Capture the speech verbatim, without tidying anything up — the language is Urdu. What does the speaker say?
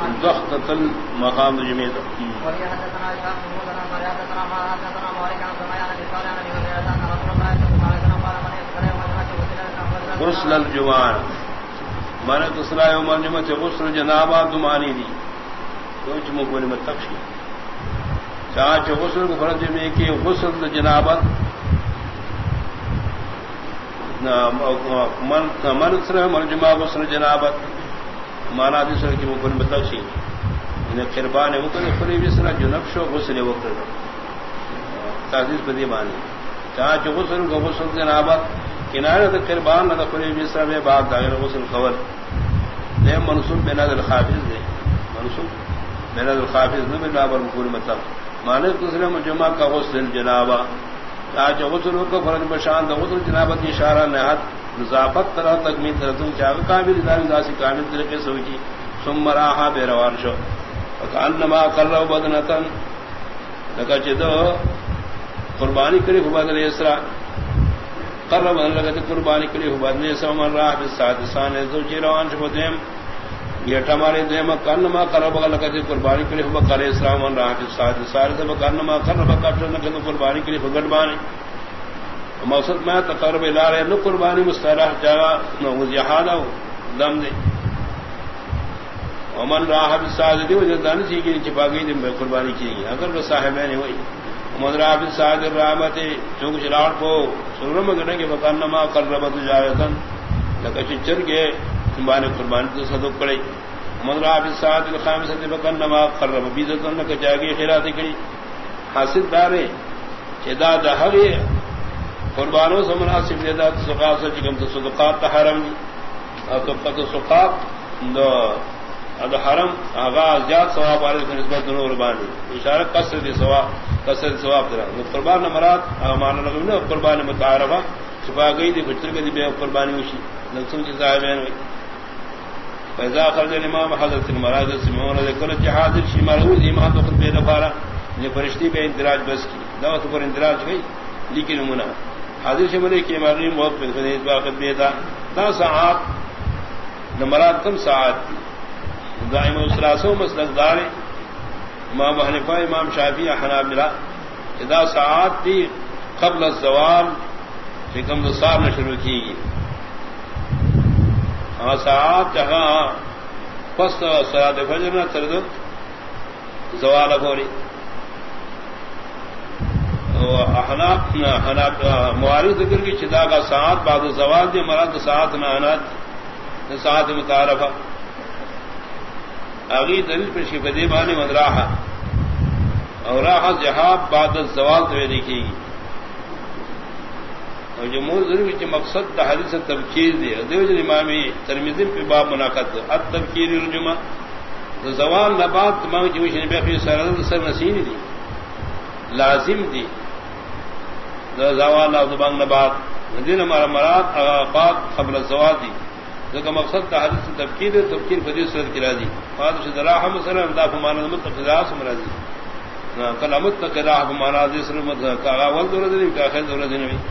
ضخت المقام جميع غسل الجمعہ مانا دوسرا یوم الجمعہ سے غسل جنابہ دمانی دی کچھ مقبول متقشی چاچ غسل کو فرض میں کہ غسل جنابت من سر مرجمہ غسل جنابت مانا دوسرا کی مقبول متقشی انہیں قربان مقبول فری بسرا جنبش و غسل وقت تحدیث بدی مانی چاچ غسل کو غسل جنابت کنارے تو قربان نہ فری بسرا میں بات داغر غسل خبر دے منصوب بنا الخافظ دے منصوب بنا الخافظ نہ بنا بر مقبول مطلب مانے دوسرے مجمع کا غسل جنابہ آج غسل کو فرض بشان غسل جنابت کی اشارہ نہات نظافت طرح تکمیل ترتم چاہ کامل دار داسی کامل طریقے سے ہوئی ثم راحا بے روان شو وکانما قرب بدنتن لگا چدو قربانی کری بدل اسرا قرب بدن لگا قربانی کری بدل اسرا من راح بالسادسان ذو جیروان شو دیم یہ ہمارے دیم کانما قرب لگا قربانی کری بقر اسلام من راح بالسادسان ذو کانما قرب قبل لگا قربانی کری بگڑبانی مقصد میں تقرب الارے نو قربانی مستراح جگہ نو جہاد دم دے ومن راح بالسادس وجہ دان سی کی چھپا گئی دم قربانی کی اگر وہ صاحب نے وہی ومن راح بالسادس رحمت چونکہ چراڑ کو سرم گنے کے بکانما قرب تجارتن لگا چچر کے تمہارے قربانی تو صدق پڑے ومن راح بالسادس الخامسۃ بکانما قرب بیزتن لگا جاگی خیرات کری حاصل دارے چدا دہوی قربانوں سے مناسب دیتا سقاط سے چکم تو صدقات حرم اور تو قد سقاط دو اد حرم آغاز زیاد ثواب والے کی نسبت دونوں قربانی اشارہ قصر دی ثواب قصر ثواب درا قربان مراد مان لگا نہ قربان متعارفہ چھپا گئی دی بچر کے دی بے قربانی وشی نقصان کی صاحبین ہوئی فاذا خرج الامام حضرت المراد سمعون ذکر جہاد شمارو دی ما تو خود بے نفارا یہ فرشتي پہ اندراج بس کی دعوت پر اندراج گئی لیکن منہ حاضر شمرے کی مریم بہت بہترین واقع بیتا دا ساعات نمرات کم ساعت دائم الثلاثوں مسلک دار امام حنیفہ امام شافعی حنابلہ دا ساعات دی قبل الزوال کم دسار نہ شروع کی گئی ہاں ساعات جہاں پس صلاۃ فجر نہ ترد زوال بوری احناف حناف موارث ذکر کی چدا کا ساعت بعد زوال دی مراد ساعت نہ انات ساعت متعارفہ اگی دلیل پر شفدی بانی مدراحہ اور راحہ جہاب بعد الزوال تو دیکھے گی اور جمہور ضروری کہ مقصد تحدیث تبکیر دی دیو جن امامی ترمذی پہ باب مناقض التبکیر الجمعہ زوال نبات تمام جوش نبی فی سرد سر نسین دی لازم دی زوال زبان نبات دین ہمارا مراد اوقات قبل الزوال دی ذکر مقصد تحدیث تبکیر ہے تبکیر فدیث صورت کی راضی فادش دراح مثلا انداف مانا متقضاء سمراضی کلا متقضاء مانا دی سلمت کا اول دور دی کا آخر دور دی نبی